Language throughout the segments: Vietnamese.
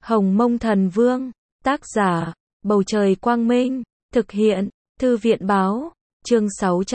Hồng Mông Thần Vương, tác giả, Bầu Trời Quang Minh, thực hiện, Thư viện Báo, chương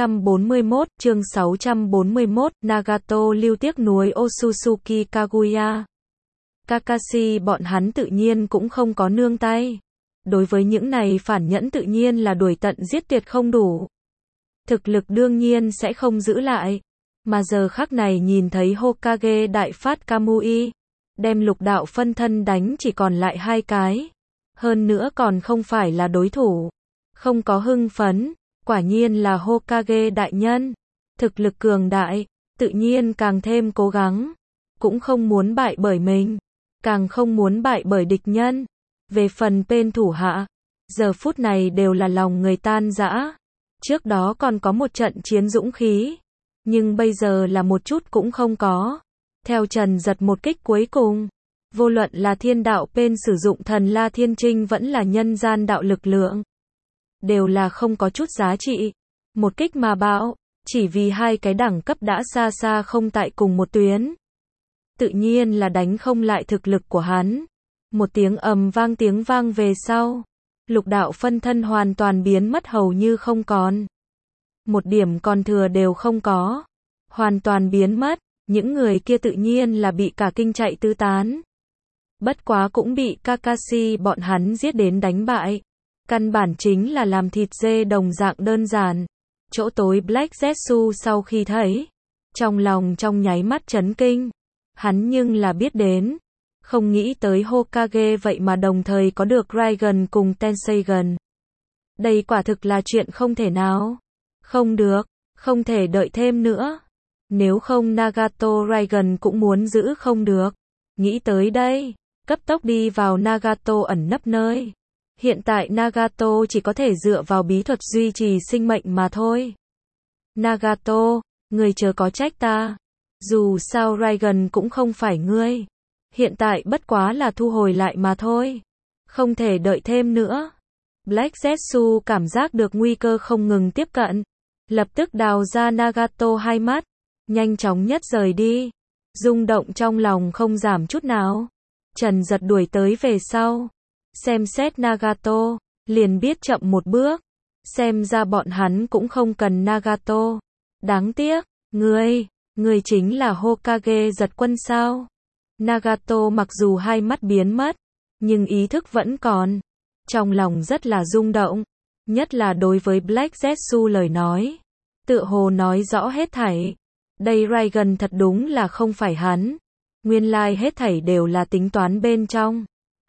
641, Nagato lưu tiếc nuối Otsutsuki Kaguya. Kakashi bọn hắn tự nhiên cũng không có nương tay. Đối với những này phản nhẫn tự nhiên là đuổi tận giết tuyệt không đủ. Thực lực đương nhiên sẽ không giữ lại. Mà giờ khắc này nhìn thấy Hokage đại phát Kamui, đem lục đạo phân thân đánh chỉ còn lại 2 cái. Hơn nữa còn không phải là đối thủ. Không có hưng phấn, quả nhiên là Hokage đại nhân. Thực lực cường đại, tự nhiên càng thêm cố gắng. Cũng không muốn bại bởi mình, càng không muốn bại bởi địch nhân. Về phần bên thủ hạ, giờ phút này đều là lòng người tan rã. Trước đó còn có một trận chiến dũng khí, nhưng bây giờ là một chút cũng không có. Theo Trần Giật một kích cuối cùng, vô luận là thiên đạo bên sử dụng thần La Thiên Trinh vẫn là nhân gian đạo lực lượng, đều là không có chút giá trị. Một kích mà bạo, chỉ vì 2 cái đẳng cấp đã xa xa không tại cùng một tuyến. Tự nhiên là đánh không lại thực lực của hắn. Một tiếng tiếng vang về sau, lục đạo phân thân hoàn toàn biến mất hầu như không còn. Một điểm còn thừa đều không có. Hoàn toàn biến mất, những người kia tự nhiên là bị cả kinh chạy tứ tán. Bất quá cũng bị Kakashi bọn hắn giết đến đánh bại. Căn bản chính là làm thịt dê đồng dạng đơn giản. Chỗ tối Black Zetsu sau khi thấy, trong lòng trong nháy mắt chấn kinh. Hắn nhưng là biết đến, không nghĩ tới Hokage vậy mà đồng thời có được Raiden cùng Tenseigan. Đây quả thực là chuyện không thể nào. Không được, không thể đợi thêm nữa. Nếu không Nagato Raiden cũng muốn giữ không được. Nghĩ tới đây, cấp tốc đi vào Nagato ẩn nấp nơi. Hiện tại Nagato chỉ có thể dựa vào bí thuật duy trì sinh mệnh mà thôi. Nagato, người chớ có trách ta. Dù sao Raiden cũng không phải ngươi. Hiện tại bất quá là thu hồi lại mà thôi. Không thể đợi thêm nữa. Black Zetsu cảm giác được nguy cơ không ngừng tiếp cận. Lập tức đào ra Nagato 2 mắt. Nhanh chóng nhất rời đi. Rung động trong lòng không giảm chút nào. Trần Giật đuổi tới về sau. Xem xét Nagato, liền biết chậm một bước. Xem ra bọn hắn cũng không cần Nagato. Đáng tiếc, ngươi chính là Hokage Giật Quân sao? Nagato mặc dù 2 mắt biến mất, nhưng ý thức vẫn còn. Trong lòng rất là rung động. Nhất là đối với Black Zetsu lời nói. Tựa hồ nói rõ hết thảy. Đây Raiden thật đúng là không phải hắn. Nguyên lai hết thảy đều là tính toán bên trong.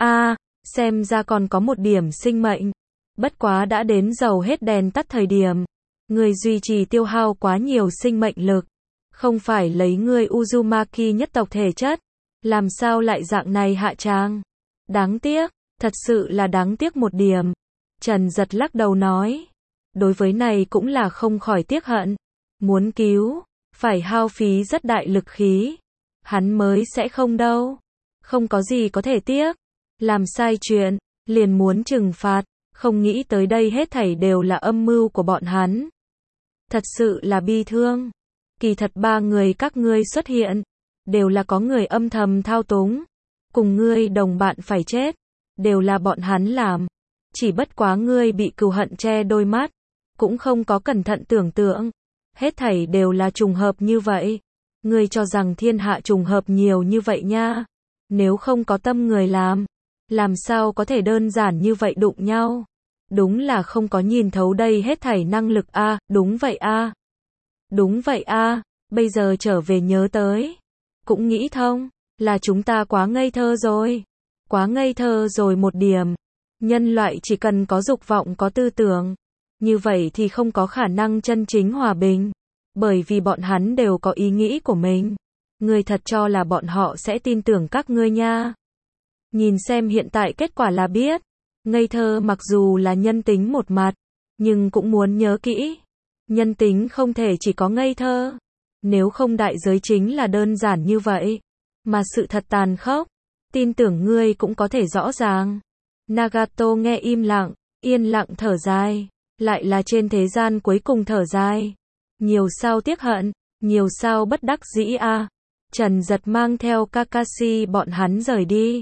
Xem ra còn có một điểm sinh mệnh. Bất quá đã đến dầu hết đèn tắt thời điểm. Người duy trì tiêu hao quá nhiều sinh mệnh lực. Không phải lấy ngươi Uzumaki nhất tộc thể chất. Làm sao lại dạng này hạ tràng? Đáng tiếc, thật sự là đáng tiếc một điểm. Trần Giật lắc đầu nói. Đối với này cũng là không khỏi tiếc hận. Muốn cứu, phải hao phí rất đại lực khí. Hắn mới sẽ không đâu. Không có gì có thể tiếc. Làm sai chuyện, liền muốn trừng phạt. Không nghĩ tới đây hết thảy đều là âm mưu của bọn hắn. Thật sự là bi thương. Kỳ thật 3 người các ngươi xuất hiện, đều là có người âm thầm thao túng. Cùng ngươi đồng bạn phải chết, đều là bọn hắn làm. Chỉ bất quá ngươi bị cừu hận che đôi mắt, cũng không có cẩn thận tưởng tượng. Hết thảy đều là trùng hợp như vậy. Ngươi cho rằng thiên hạ trùng hợp nhiều như vậy nha. Nếu không có tâm người làm sao có thể đơn giản như vậy đụng nhau. Đúng là không có nhìn thấu đây hết thảy năng lực a. Đúng vậy a. Đúng vậy a. Bây giờ trở về nhớ tới, cũng nghĩ thông, là chúng ta quá ngây thơ rồi. Quá ngây thơ rồi một điểm. Nhân loại chỉ cần có dục vọng có tư tưởng, như vậy thì không có khả năng chân chính hòa bình. Bởi vì bọn hắn đều có ý nghĩ của mình. Ngươi thật cho là bọn họ sẽ tin tưởng các ngươi nha. Nhìn xem hiện tại kết quả là biết. Ngây thơ mặc dù là nhân tính một mặt, nhưng cũng muốn nhớ kỹ. Nhân tính không thể chỉ có ngây thơ. Nếu không đại giới chính là đơn giản như vậy. Mà sự thật tàn khốc. Tin tưởng ngươi cũng có thể rõ ràng. Nagato nghe im lặng, yên lặng thở dài. Lại là trên thế gian cuối cùng thở dài. Nhiều sao tiếc hận, nhiều sao bất đắc dĩ a. Trần Giật mang theo Kakashi bọn hắn rời đi.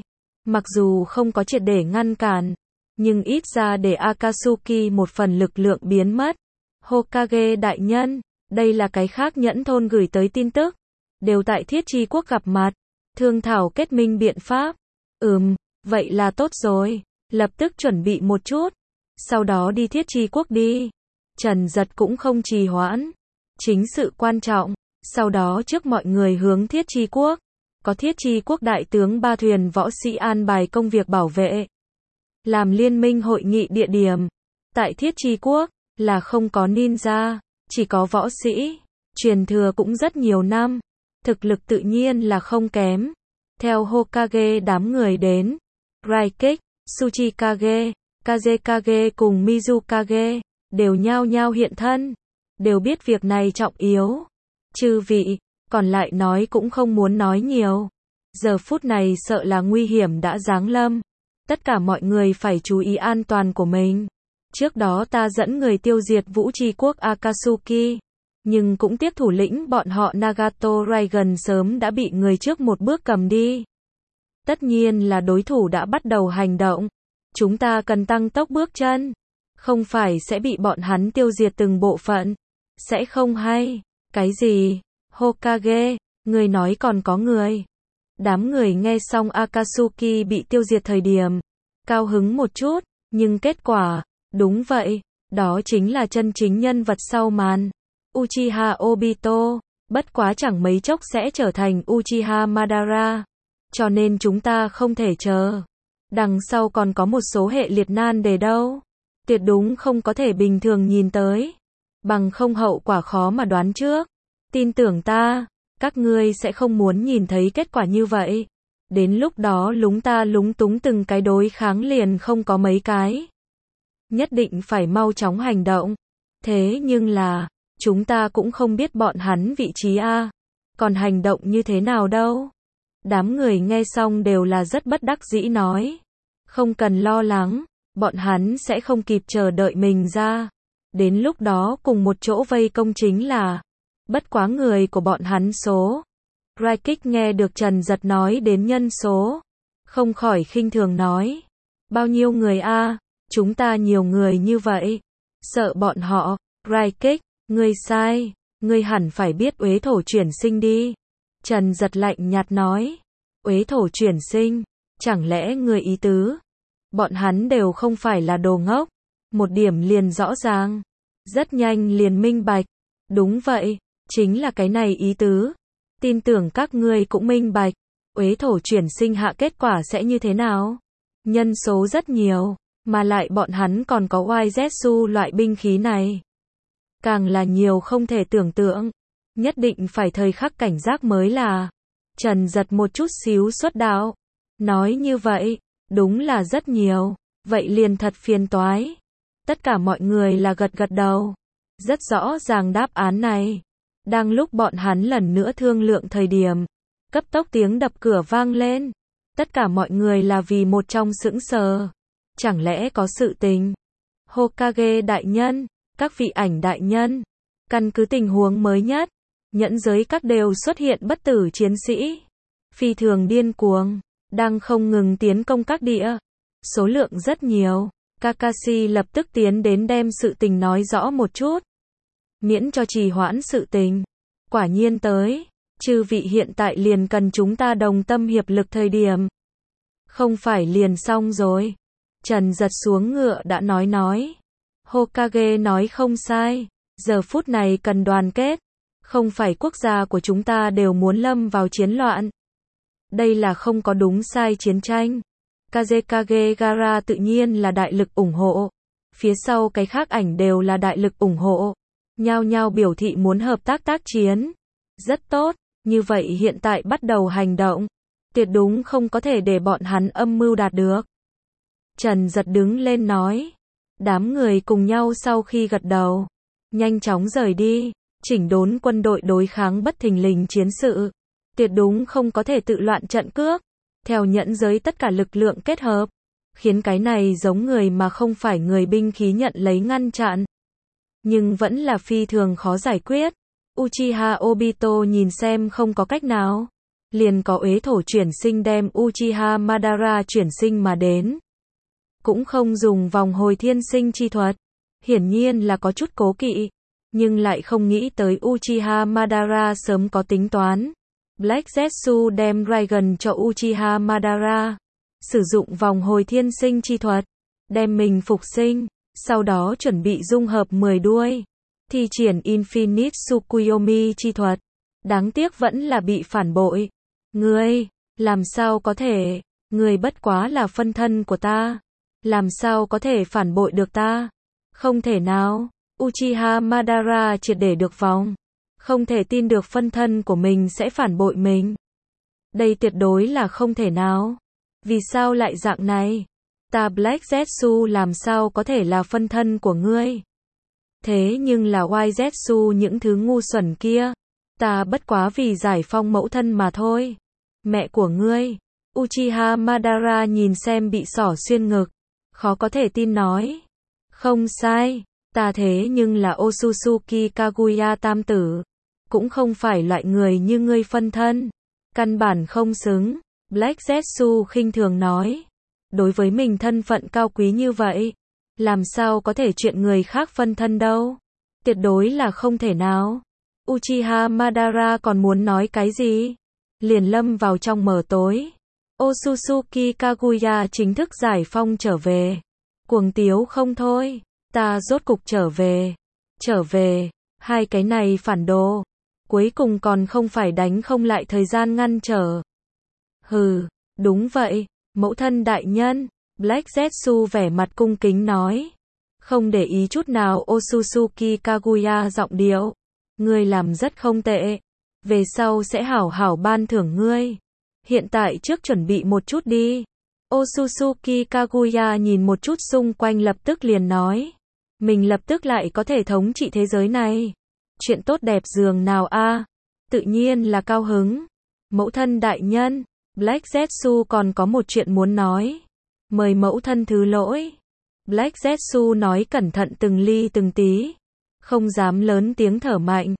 Mặc dù không có triệt để ngăn cản, nhưng ít ra để Akatsuki một phần lực lượng biến mất. Hokage đại nhân, đây là cái khác nhẫn thôn gửi tới tin tức. Đều tại Thiết Chi Quốc gặp mặt, thương thảo kết minh biện pháp. Vậy là tốt rồi, lập tức chuẩn bị một chút, sau đó đi Thiết Chi Quốc đi. Trần Giật cũng không trì hoãn, chính sự quan trọng, sau đó trước mọi người hướng Thiết Chi Quốc. Có Thiết Chi Quốc đại tướng 3 thuyền võ sĩ an bài công việc bảo vệ. Làm liên minh hội nghị địa điểm. Tại Thiết Chi Quốc, là không có ninja, chỉ có võ sĩ. Truyền thừa cũng rất nhiều năm. Thực lực tự nhiên là không kém. Theo Hokage đám người đến. Raikage, Tsuchikage, Kazekage cùng Mizukage, đều nhao nhao hiện thân. Đều biết việc này trọng yếu. Chư vị, còn lại nói cũng không muốn nói nhiều. Giờ phút này sợ là nguy hiểm đã giáng lâm. Tất cả mọi người phải chú ý an toàn của mình. Trước đó ta dẫn người tiêu diệt Vũ Tri Quốc Akatsuki. Nhưng cũng tiếc thủ lĩnh bọn họ Nagato Raigan sớm đã bị người trước một bước cầm đi. Tất nhiên là đối thủ đã bắt đầu hành động. Chúng ta cần tăng tốc bước chân. Không phải sẽ bị bọn hắn tiêu diệt từng bộ phận. Sẽ không hay. Cái gì? Hokage, người nói còn có người. Đám người nghe xong Akatsuki bị tiêu diệt thời điểm. Cao hứng một chút, nhưng kết quả, đúng vậy, đó chính là chân chính nhân vật sau màn. Uchiha Obito, bất quá chẳng mấy chốc sẽ trở thành Uchiha Madara. Cho nên chúng ta không thể chờ. Đằng sau còn có một số hệ liệt nan đề đâu. Tuyệt đúng không có thể bình thường nhìn tới. Bằng không hậu quả khó mà đoán trước. Tin tưởng ta, các ngươi sẽ không muốn nhìn thấy kết quả như vậy. Đến lúc đó lúng ta lúng túng từng cái đối kháng liền không có mấy cái. Nhất định phải mau chóng hành động. Thế nhưng là, chúng ta cũng không biết bọn hắn vị trí a. Còn hành động như thế nào đâu. Đám người nghe xong đều là rất bất đắc dĩ nói. Không cần lo lắng, bọn hắn sẽ không kịp chờ đợi mình ra. Đến lúc đó cùng một chỗ vây công chính là. Bất quá người của bọn hắn số. Raikage nghe được Trần Giật nói đến nhân số. Không khỏi khinh thường nói. Bao nhiêu người a? Chúng ta nhiều người như vậy. Sợ bọn họ. Raikage, ngươi sai. Ngươi hẳn phải biết uế thổ chuyển sinh đi. Trần Giật lạnh nhạt nói. Uế thổ chuyển sinh. Chẳng lẽ người ý tứ? Bọn hắn đều không phải là đồ ngốc. Một điểm liền rõ ràng. Rất nhanh liền minh bạch. Đúng vậy. Chính là cái này ý tứ. Tin tưởng các ngươi cũng minh bạch. Uế thổ chuyển sinh hạ kết quả sẽ như thế nào? Nhân số rất nhiều. Mà lại bọn hắn còn có Oizetsu loại binh khí này. Càng là nhiều không thể tưởng tượng. Nhất định phải thời khắc cảnh giác mới là. Trần Giật một chút xíu xuất đạo. Nói như vậy, đúng là rất nhiều. Vậy liền thật phiền toái. Tất cả mọi người là gật gật đầu. Rất rõ ràng đáp án này. Đang lúc bọn hắn lần nữa thương lượng thời điểm. Cấp tốc tiếng đập cửa vang lên. Tất cả mọi người là vì một trong sững sờ. Chẳng lẽ có sự tình? Hokage đại nhân, các vị ảnh đại nhân. Căn cứ tình huống mới nhất. Nhẫn giới các đều xuất hiện bất tử chiến sĩ. Phi thường điên cuồng. Đang không ngừng tiến công các địa. Số lượng rất nhiều. Kakashi lập tức tiến đến đem sự tình nói rõ một chút. Miễn cho trì hoãn sự tình. Quả nhiên tới. Chư vị hiện tại liền cần chúng ta đồng tâm hiệp lực thời điểm. Không phải liền xong rồi. Trần Giật xuống ngựa đã nói. Hokage nói không sai. Giờ phút này cần đoàn kết. Không phải quốc gia của chúng ta đều muốn lâm vào chiến loạn. Đây là không có đúng sai chiến tranh. Kazekage Gara tự nhiên là đại lực ủng hộ. Phía sau cái khác ảnh đều là đại lực ủng hộ. Nhao nhao biểu thị muốn hợp tác chiến. Rất tốt, như vậy hiện tại bắt đầu hành động. Tuyệt đúng không có thể để bọn hắn âm mưu đạt được. Trần Giật đứng lên nói. Đám người cùng nhau sau khi gật đầu. Nhanh chóng rời đi. Chỉnh đốn quân đội đối kháng bất thình lình chiến sự. Tuyệt đúng không có thể tự loạn trận cước. Theo nhẫn giới tất cả lực lượng kết hợp. Khiến cái này giống người mà không phải người binh khí nhận lấy ngăn chặn. Nhưng vẫn là phi thường khó giải quyết. Uchiha Obito nhìn xem không có cách nào. liền có uế thổ chuyển sinh đem Uchiha Madara chuyển sinh mà đến. Cũng không dùng vòng hồi thiên sinh chi thuật. Hiển nhiên là có chút cố kỵ, nhưng lại không nghĩ tới Uchiha Madara sớm có tính toán. Black Zetsu đem Raiden cho Uchiha Madara, sử dụng vòng hồi thiên sinh chi thuật, đem mình phục sinh, sau đó chuẩn bị dung hợp 10 đuôi, thi triển Infinite Tsukuyomi chi thuật. Đáng tiếc vẫn là bị phản bội. Ngươi, làm sao có thể, ngươi bất quá là phân thân của ta, làm sao có thể phản bội được ta? Không thể nào. Uchiha Madara triệt để được vòng, không thể tin được phân thân của mình sẽ phản bội mình. Đây tuyệt đối là không thể nào. Vì sao lại dạng này? Ta Black Zetsu làm sao có thể là phân thân của ngươi? Thế nhưng là White Zetsu những thứ ngu xuẩn kia. Ta bất quá vì giải phong mẫu thân mà thôi. Mẹ của ngươi. Uchiha Madara nhìn xem bị xỏ xuyên ngực, khó có thể tin nói. Không sai, ta thế nhưng là Otsutsuki Kaguya tam tử. Cũng không phải loại người như ngươi phân thân. Căn bản không xứng. Black Zetsu khinh thường nói. Đối với mình thân phận cao quý như vậy, làm sao có thể chuyện người khác phân thân đâu. Tuyệt đối là không thể nào. Uchiha Madara còn muốn nói cái gì? Liền lâm vào trong mờ tối. Otsutsuki Kaguya chính thức giải phong trở về. Cuồng tiếu không thôi. Ta rốt cục trở về. Trở về. Hai cái này phản đồ. Cuối cùng còn không phải đánh không lại thời gian ngăn trở. Hừ, đúng vậy. Mẫu thân đại nhân. Black Zetsu vẻ mặt cung kính nói. Không để ý chút nào Otsutsuki Kaguya giọng điệu. Ngươi làm rất không tệ. Về sau sẽ hảo hảo ban thưởng ngươi. Hiện tại trước chuẩn bị một chút đi. Otsutsuki Kaguya nhìn một chút xung quanh lập tức liền nói. Mình lập tức lại có thể thống trị thế giới này. Chuyện tốt đẹp dường nào a? Tự nhiên là cao hứng. Mẫu thân đại nhân. Black Zetsu còn có một chuyện muốn nói. Mời mẫu thân thứ lỗi. Black Zetsu nói cẩn thận từng ly từng tí. Không dám lớn tiếng thở mạnh.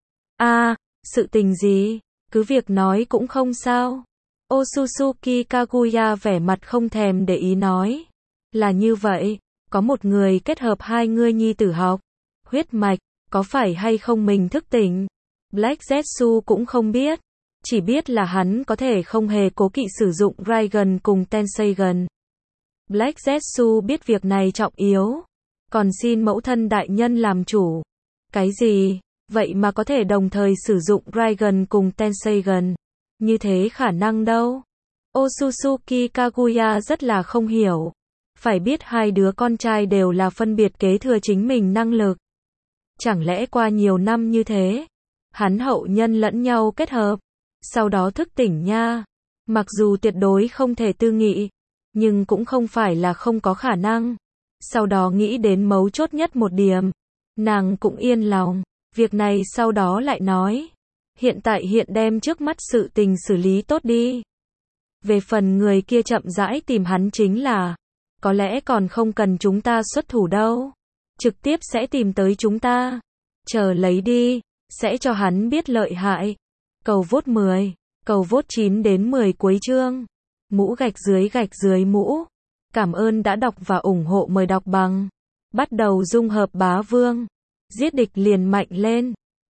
Sự tình gì? Cứ việc nói cũng không sao. Otsutsuki Kaguya vẻ mặt không thèm để ý nói. Là như vậy, có một người kết hợp hai ngươi nhi tử học. Huyết mạch, có phải hay không mình thức tỉnh? Black Zetsu cũng không biết. Chỉ biết là hắn có thể không hề cố kỵ sử dụng Raiden cùng Tenseigan. Black Zetsu biết việc này trọng yếu. Còn xin mẫu thân đại nhân làm chủ. Cái gì? Vậy mà có thể đồng thời sử dụng Raiden cùng Tenseigan. Như thế khả năng đâu? Otsutsuki Kaguya rất là không hiểu. Phải biết hai đứa con trai đều là phân biệt kế thừa chính mình năng lực. Chẳng lẽ qua nhiều năm như thế, hắn hậu nhân lẫn nhau kết hợp, sau đó thức tỉnh nha. Mặc dù tuyệt đối không thể tư nghị, nhưng cũng không phải là không có khả năng. Sau đó nghĩ đến mấu chốt nhất một điểm, nàng cũng yên lòng. Việc này sau đó lại nói. Hiện tại hiện đem trước mắt sự tình xử lý tốt đi. Về phần người kia chậm rãi tìm hắn chính là, có lẽ còn không cần chúng ta xuất thủ đâu. Trực tiếp sẽ tìm tới chúng ta. Chờ lấy đi, sẽ cho hắn biết lợi hại. Cầu vote 10, cầu vote 9 đến 10 cuối chương. Mũ gạch dưới mũ. Cảm ơn đã đọc và ủng hộ, mời đọc bằng. Bắt đầu dung hợp bá vương. Giết địch liền mạnh lên.